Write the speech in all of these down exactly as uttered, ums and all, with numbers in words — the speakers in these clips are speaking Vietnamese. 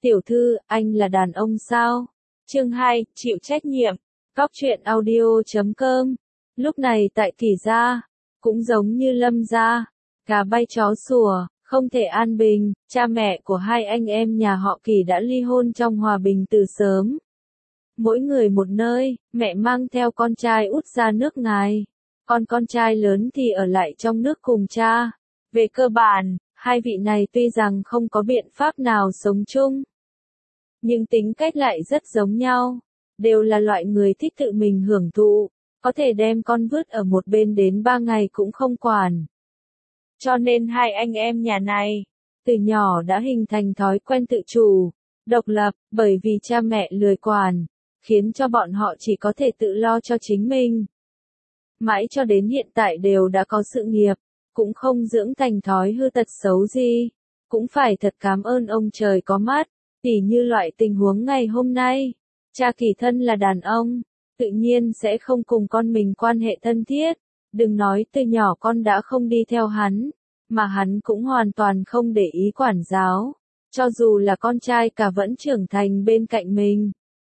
Tiểu thư, anh là đàn ông sao? Chương hai, chịu trách nhiệm. Góc truyện audio chấm com. Lúc này tại Kỳ gia, cũng giống như Lâm gia, gà bay chó sủa, không thể an bình, cha mẹ của hai anh em nhà họ Kỳ đã ly hôn trong hòa bình từ sớm. Mỗi người một nơi, mẹ mang theo con trai út ra nước ngoài, còn con trai lớn thì ở lại trong nước cùng cha. Về cơ bản, hai vị này tuy rằng không có biện pháp nào sống chung, nhưng tính cách lại rất giống nhau, đều là loại người thích tự mình hưởng thụ, có thể đem con vứt ở một bên đến ba ngày cũng không quản. Cho nên hai anh em nhà này, từ nhỏ đã hình thành thói quen tự chủ, độc lập, bởi vì cha mẹ lười quản, khiến cho bọn họ chỉ có thể tự lo cho chính mình. Mãi cho đến hiện tại đều đã có sự nghiệp, cũng không dưỡng thành thói hư tật xấu gì, cũng phải thật cảm ơn ông trời có mắt. Tỉ như loại tình huống ngày hôm nay, cha Kỳ thân là đàn ông, tự nhiên sẽ không cùng con mình quan hệ thân thiết, đừng nói từ nhỏ con đã không đi theo hắn, mà hắn cũng hoàn toàn không để ý quản giáo, cho dù là con trai cả vẫn trưởng thành bên cạnh mình.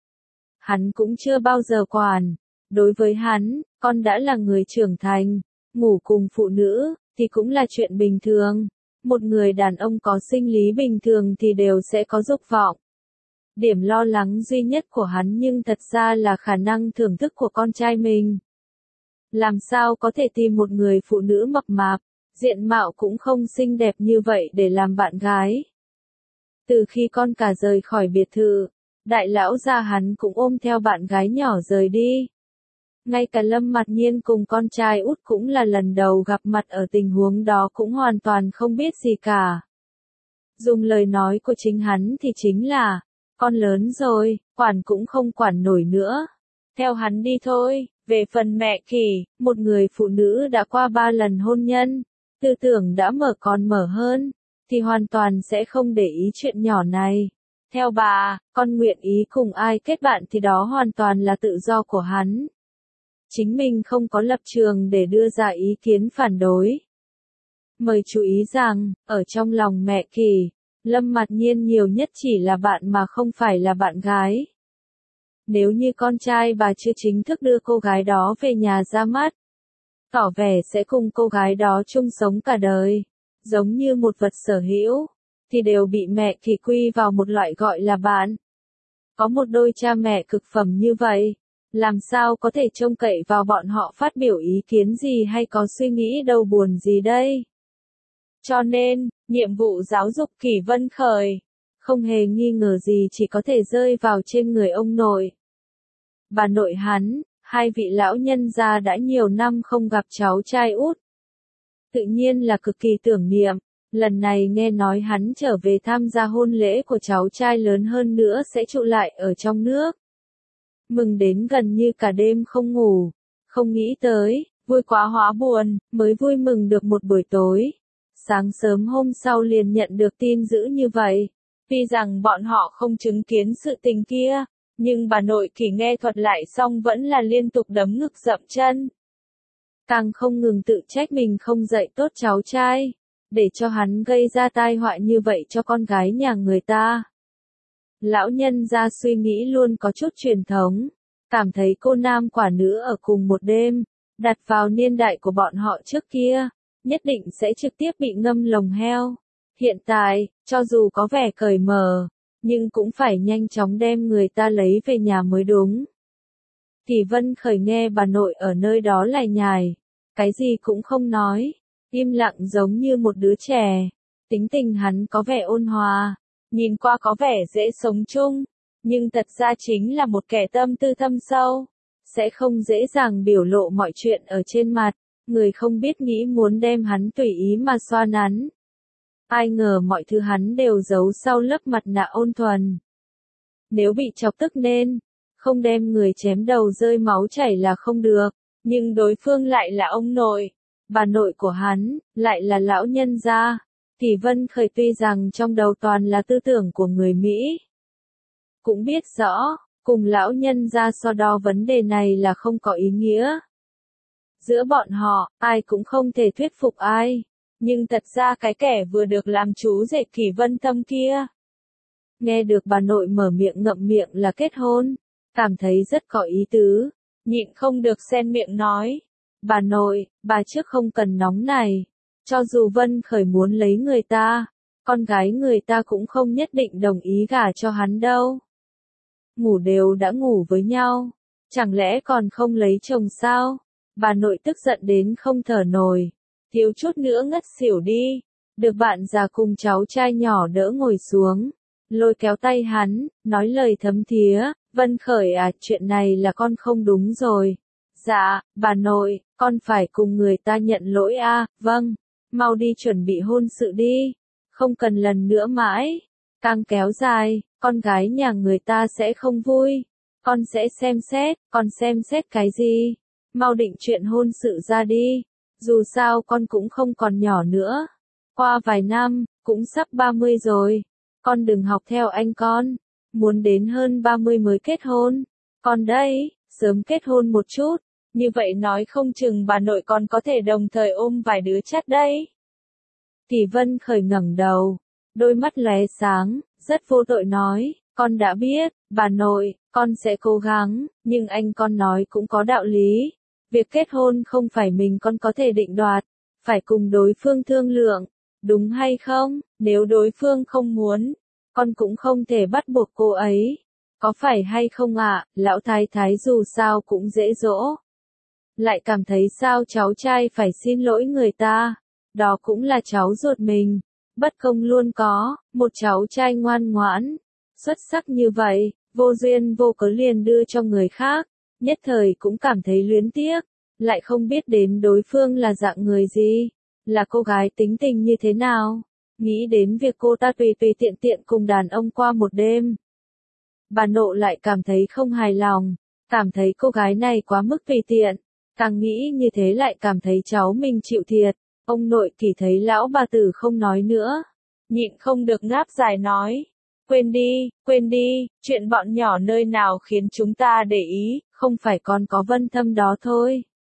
Hắn cũng chưa bao giờ quản, đối với hắn, con đã là người trưởng thành, ngủ cùng phụ nữ, thì cũng là chuyện bình thường. Một người đàn ông có sinh lý bình thường thì đều sẽ có dục vọng. Điểm lo lắng duy nhất của hắn nhưng thật ra là khả năng thưởng thức của con trai mình. Làm sao có thể tìm một người phụ nữ mập mạp, diện mạo cũng không xinh đẹp như vậy để làm bạn gái. Từ khi con cả rời khỏi biệt thự, đại lão gia hắn cũng ôm theo bạn gái nhỏ rời đi. Ngay cả Lâm Mạt Nhiên cùng con trai út cũng là lần đầu gặp mặt ở tình huống đó cũng hoàn toàn không biết gì cả. Dùng lời nói của chính hắn thì chính là, con lớn rồi, quản cũng không quản nổi nữa. Theo hắn đi thôi. Về phần mẹ Kỳ, một người phụ nữ đã qua ba lần hôn nhân, tư tưởng đã mở còn mở hơn, thì hoàn toàn sẽ không để ý chuyện nhỏ này. Theo bà, con nguyện ý cùng ai kết bạn thì đó hoàn toàn là tự do của hắn. Chính mình không có lập trường để đưa ra ý kiến phản đối. Mời chú ý rằng, ở trong lòng mẹ Kỳ, Lâm Mạt Nhiên nhiều nhất chỉ là bạn mà không phải là bạn gái. Nếu như con trai bà chưa chính thức đưa cô gái đó về nhà ra mắt, tỏ vẻ sẽ cùng cô gái đó chung sống cả đời, giống như một vật sở hữu, thì đều bị mẹ Kỳ quy vào một loại gọi là bạn. Có một đôi cha mẹ cực phẩm như vậy, làm sao có thể trông cậy vào bọn họ phát biểu ý kiến gì hay có suy nghĩ đau buồn gì đây? Cho nên, nhiệm vụ giáo dục Kỳ Vân Khởi, không hề nghi ngờ gì chỉ có thể rơi vào trên người ông nội. Bà nội hắn, hai vị lão nhân gia đã nhiều năm không gặp cháu trai út. Tự nhiên là cực kỳ tưởng niệm, lần này nghe nói hắn trở về tham gia hôn lễ của cháu trai lớn hơn nữa sẽ trụ lại ở trong nước. Mừng đến gần như cả đêm không ngủ, không nghĩ tới, vui quá hóa buồn, mới vui mừng được một buổi tối. Sáng sớm hôm sau liền nhận được tin dữ như vậy. Tuy rằng bọn họ không chứng kiến sự tình kia, nhưng bà nội Kỳ nghe thuật lại xong vẫn là liên tục đấm ngực dậm chân. Càng không ngừng tự trách mình không dạy tốt cháu trai, để cho hắn gây ra tai họa như vậy cho con gái nhà người ta. Lão nhân gia suy nghĩ luôn có chút truyền thống, cảm thấy cô nam quả nữ ở cùng một đêm, đặt vào niên đại của bọn họ trước kia, nhất định sẽ trực tiếp bị ngâm lồng heo. Hiện tại, cho dù có vẻ cởi mở, nhưng cũng phải nhanh chóng đem người ta lấy về nhà mới đúng. Kỳ Vân Khởi nghe bà nội ở nơi đó lải nhải, cái gì cũng không nói, im lặng giống như một đứa trẻ. Tính tình hắn có vẻ ôn hòa, nhìn qua có vẻ dễ sống chung, nhưng thật ra chính là một kẻ tâm tư thâm sâu, sẽ không dễ dàng biểu lộ mọi chuyện ở trên mặt, người không biết nghĩ muốn đem hắn tùy ý mà xoa nắn. Ai ngờ mọi thứ hắn đều giấu sau lớp mặt nạ ôn thuần. Nếu bị chọc tức nên, không đem người chém đầu rơi máu chảy là không được, nhưng đối phương lại là ông nội, bà nội của hắn, lại là lão nhân gia. Kỳ Vân Khởi tuy rằng trong đầu toàn là tư tưởng của người Mỹ, cũng biết rõ, cùng lão nhân gia so đo vấn đề này là không có ý nghĩa. Giữa bọn họ, ai cũng không thể thuyết phục ai. Nhưng thật ra cái kẻ vừa được làm chú rể Kỳ Vân Tâm kia, Nghe được bà nội mở miệng ngậm miệng là kết hôn, cảm thấy rất có ý tứ, nhịn không được xen miệng nói. Bà nội, bà trước không cần nóng này, cho dù Vân Khởi muốn lấy người ta, con gái người ta cũng không nhất định đồng ý gả cho hắn đâu. Ngủ đều đã ngủ với nhau, chẳng lẽ còn không lấy chồng sao? Bà nội tức giận đến không thở nổi, thiếu chút nữa ngất xỉu đi, được bạn già cùng cháu trai nhỏ đỡ ngồi xuống, lôi kéo tay hắn, nói lời thấm thía, Vân Khởi à, chuyện này là con không đúng rồi. Dạ, bà nội, con phải cùng người ta nhận lỗi a, vâng, mau đi chuẩn bị hôn sự đi, không cần lần nữa mãi, càng kéo dài, con gái nhà người ta sẽ không vui, con sẽ xem xét, con xem xét cái gì, mau định chuyện hôn sự ra đi, dù sao con cũng không còn nhỏ nữa, qua vài năm, cũng sắp ba mươi rồi, con đừng học theo anh con, muốn đến hơn ba mươi mới kết hôn, con đây, sớm kết hôn một chút. Như vậy nói không chừng bà nội còn có thể đồng thời ôm vài đứa chắt đây. Tỷ Vân Khởi ngẩng đầu, đôi mắt lóe sáng, rất vô tội nói, con đã biết, bà nội, con sẽ cố gắng, nhưng anh con nói cũng có đạo lý. Việc kết hôn không phải mình con có thể định đoạt, phải cùng đối phương thương lượng, đúng hay không, nếu đối phương không muốn, con cũng không thể bắt buộc cô ấy. Có phải hay không ạ, à? Lão thái thái dù sao cũng dễ dỗ. Lại cảm thấy sao cháu trai phải xin lỗi người ta, đó cũng là cháu ruột mình, bất công luôn có, một cháu trai ngoan ngoãn, xuất sắc như vậy, vô duyên vô cớ liền đưa cho người khác, nhất thời cũng cảm thấy luyến tiếc, lại không biết đến đối phương là dạng người gì, là cô gái tính tình như thế nào, nghĩ đến việc cô ta tùy tùy tiện tiện cùng đàn ông qua một đêm. Bà nội lại cảm thấy không hài lòng, cảm thấy cô gái này quá mức tùy tiện. Càng nghĩ như thế lại cảm thấy cháu mình chịu thiệt, ông nội thì thấy lão bà tử không nói nữa, nhịn không được ngáp dài nói, quên đi, quên đi, chuyện bọn nhỏ nơi nào khiến chúng ta để ý, không phải còn có Vân Thâm đó thôi.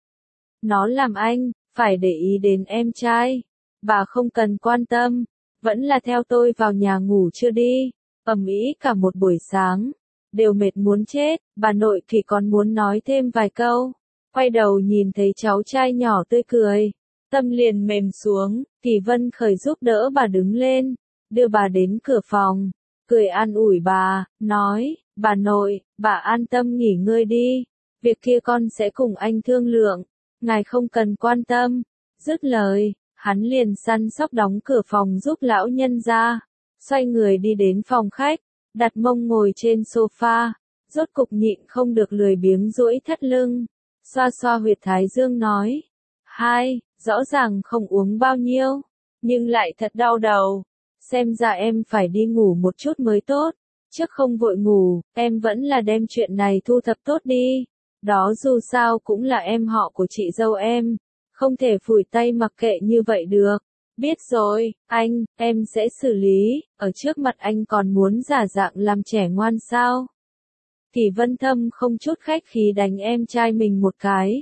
Nó làm anh, phải để ý đến em trai, bà không cần quan tâm, vẫn là theo tôi vào nhà ngủ chưa đi, ầm ĩ cả một buổi sáng, đều mệt muốn chết, bà nội thì còn muốn nói thêm vài câu. Quay đầu nhìn thấy cháu trai nhỏ tươi cười, tâm liền mềm xuống, thì Vân Khởi giúp đỡ bà đứng lên, đưa bà đến cửa phòng, cười an ủi bà, nói, bà nội, bà an tâm nghỉ ngơi đi, việc kia con sẽ cùng anh thương lượng, ngài không cần quan tâm. Dứt lời, hắn liền săn sóc đóng cửa phòng giúp lão nhân ra, xoay người đi đến phòng khách, đặt mông ngồi trên sofa, rốt cục nhịn không được lười biếng duỗi thắt lưng. Xoa xoa huyệt thái dương nói, hai, rõ ràng không uống bao nhiêu, nhưng lại thật đau đầu, xem ra em phải đi ngủ một chút mới tốt, trước không vội ngủ, em vẫn là đem chuyện này thu thập tốt đi, đó dù sao cũng là em họ của chị dâu em, không thể phủi tay mặc kệ như vậy được, biết rồi, anh, em sẽ xử lý, ở trước mặt anh còn muốn giả dạng làm trẻ ngoan sao? Thì Vân Thâm không chút khách khí đánh em trai mình một cái.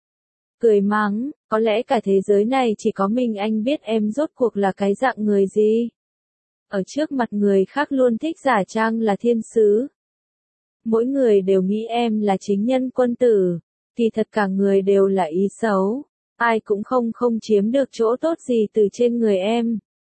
Cười mắng, có lẽ cả thế giới này chỉ có mình anh biết em rốt cuộc là cái dạng người gì. Ở trước mặt người khác luôn thích giả trang là thiên sứ. Mỗi người đều nghĩ em là chính nhân quân tử, thì thật cả người đều là ý xấu. Ai cũng không không chiếm được chỗ tốt gì từ trên người em.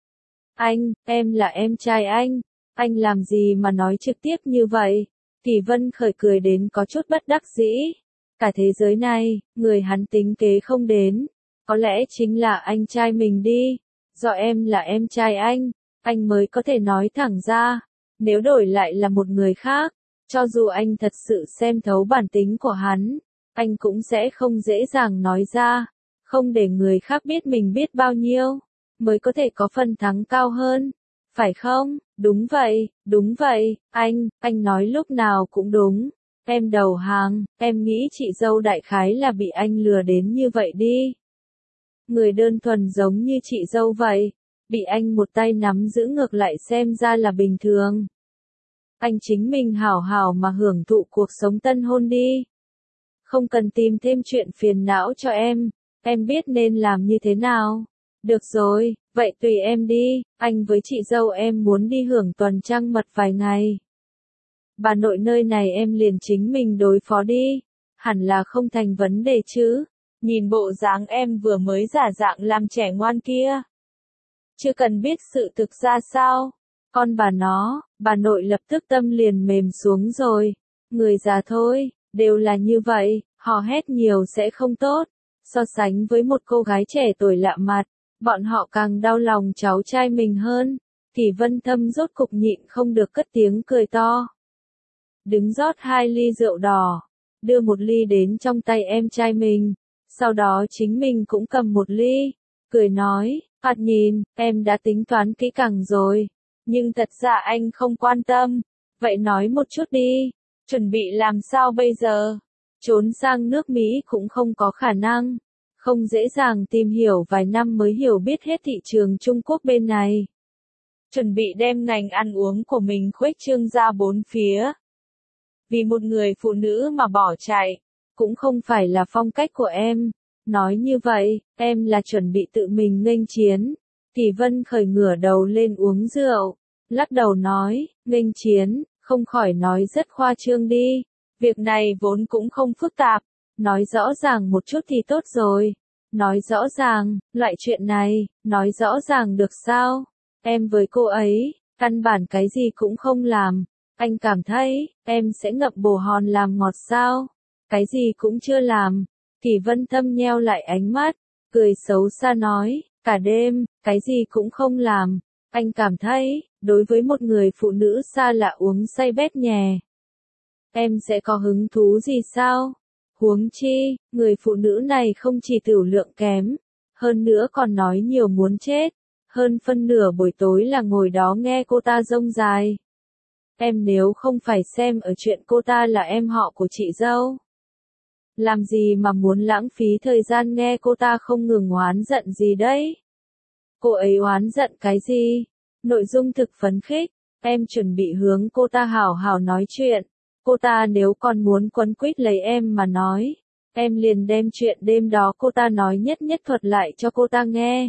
Anh, em là em trai anh, anh làm gì mà nói trực tiếp như vậy? Kỳ Vân Khởi cười đến có chút bất đắc dĩ. Cả thế giới này, người hắn tính kế không đến. Có lẽ chính là anh trai mình đi. Do em là em trai anh, anh mới có thể nói thẳng ra. Nếu đổi lại là một người khác, cho dù anh thật sự xem thấu bản tính của hắn, anh cũng sẽ không dễ dàng nói ra. Không để người khác biết mình biết bao nhiêu, mới có thể có phần thắng cao hơn. Phải không? Đúng vậy, đúng vậy, anh, anh nói lúc nào cũng đúng. Em đầu hàng, em nghĩ chị dâu đại khái là bị anh lừa đến như vậy đi. Người đơn thuần giống như chị dâu vậy, bị anh một tay nắm giữ ngược lại xem ra là bình thường. Anh chính mình hảo hảo mà hưởng thụ cuộc sống tân hôn đi. Không cần tìm thêm chuyện phiền não cho em, em biết nên làm như thế nào. Được rồi, Vậy tùy em đi, anh với chị dâu em muốn đi hưởng tuần trăng mật vài ngày. Bà nội nơi này em liền chính mình đối phó đi, hẳn là không thành vấn đề chứ. Nhìn bộ dáng em vừa mới giả dạng làm trẻ ngoan kia. Chưa cần biết sự thực ra sao. Con bà nó, bà nội lập tức tâm liền mềm xuống rồi. Người già thôi, đều là như vậy, hò hét nhiều sẽ không tốt. So sánh với một cô gái trẻ tuổi lạ mặt, bọn họ càng đau lòng cháu trai mình hơn. Thì Vân Thâm rốt cục nhịn không được cất tiếng cười to. Đứng rót hai ly rượu đỏ, đưa một ly đến trong tay em trai mình. Sau đó chính mình cũng cầm một ly, cười nói, Hạt nhìn, em đã tính toán kỹ càng rồi, nhưng thật ra anh không quan tâm, vậy nói một chút đi, chuẩn bị làm sao bây giờ? Trốn sang nước Mỹ cũng không có khả năng, không dễ dàng tìm hiểu vài năm mới hiểu biết hết thị trường Trung Quốc bên này. Chuẩn bị đem ngành ăn uống của mình khuếch trương ra bốn phía. Vì một người phụ nữ mà bỏ chạy, cũng không phải là phong cách của em. Nói như vậy, em là chuẩn bị tự mình nghênh chiến. Thì Vân khởi ngửa đầu lên uống rượu, lắc đầu nói, nghênh chiến, không khỏi nói rất khoa trương đi. Việc này vốn cũng không phức tạp, nói rõ ràng một chút thì tốt rồi. Nói rõ ràng, loại chuyện này, nói rõ ràng được sao? Em với cô ấy, căn bản cái gì cũng không làm. Anh cảm thấy, em sẽ ngậm bồ hòn làm ngọt sao? Cái gì cũng chưa làm. Thì Vân Thâm nheo lại ánh mắt, cười xấu xa nói, cả đêm, cái gì cũng không làm. Anh cảm thấy, đối với một người phụ nữ xa lạ uống say bét nhè, em sẽ có hứng thú gì sao? Huống chi, người phụ nữ này không chỉ tửu lượng kém, hơn nữa còn nói nhiều muốn chết, hơn phân nửa buổi tối là ngồi đó nghe cô ta rông dài. Em nếu không phải xem ở chuyện cô ta là em họ của chị dâu, làm gì mà muốn lãng phí thời gian nghe cô ta không ngừng oán giận gì đấy? Cô ấy oán giận cái gì? Nội dung thực phấn khích, em chuẩn bị hướng cô ta hảo hảo nói chuyện. Cô ta nếu còn muốn quấn quýt lấy em mà nói, em liền đem chuyện đêm đó cô ta nói nhất nhất thuật lại cho cô ta nghe.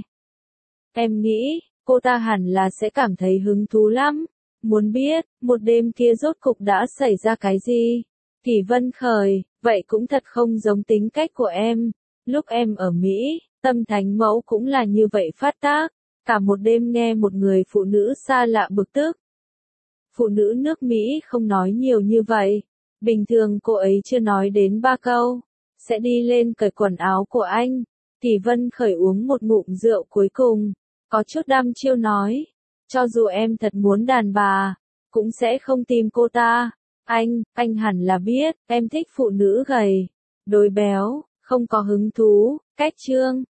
Em nghĩ, cô ta hẳn là sẽ cảm thấy hứng thú lắm. Muốn biết, một đêm kia rốt cục đã xảy ra cái gì? Thì Vân khởi, vậy cũng thật không giống tính cách của em. Lúc em ở Mỹ, Tâm Thánh Mẫu cũng là như vậy phát tác. Cả một đêm nghe một người phụ nữ xa lạ bực tức. Phụ nữ nước Mỹ không nói nhiều như vậy. Bình thường cô ấy chưa nói đến ba câu, sẽ đi lên cởi quần áo của anh. Thì Vân khởi uống một ngụm rượu cuối cùng, có chút đăm chiêu nói. Cho dù em thật muốn đàn bà, cũng sẽ không tìm cô ta. Anh, anh hẳn là biết, em thích phụ nữ gầy, đồi béo, không có hứng thú, cách trương.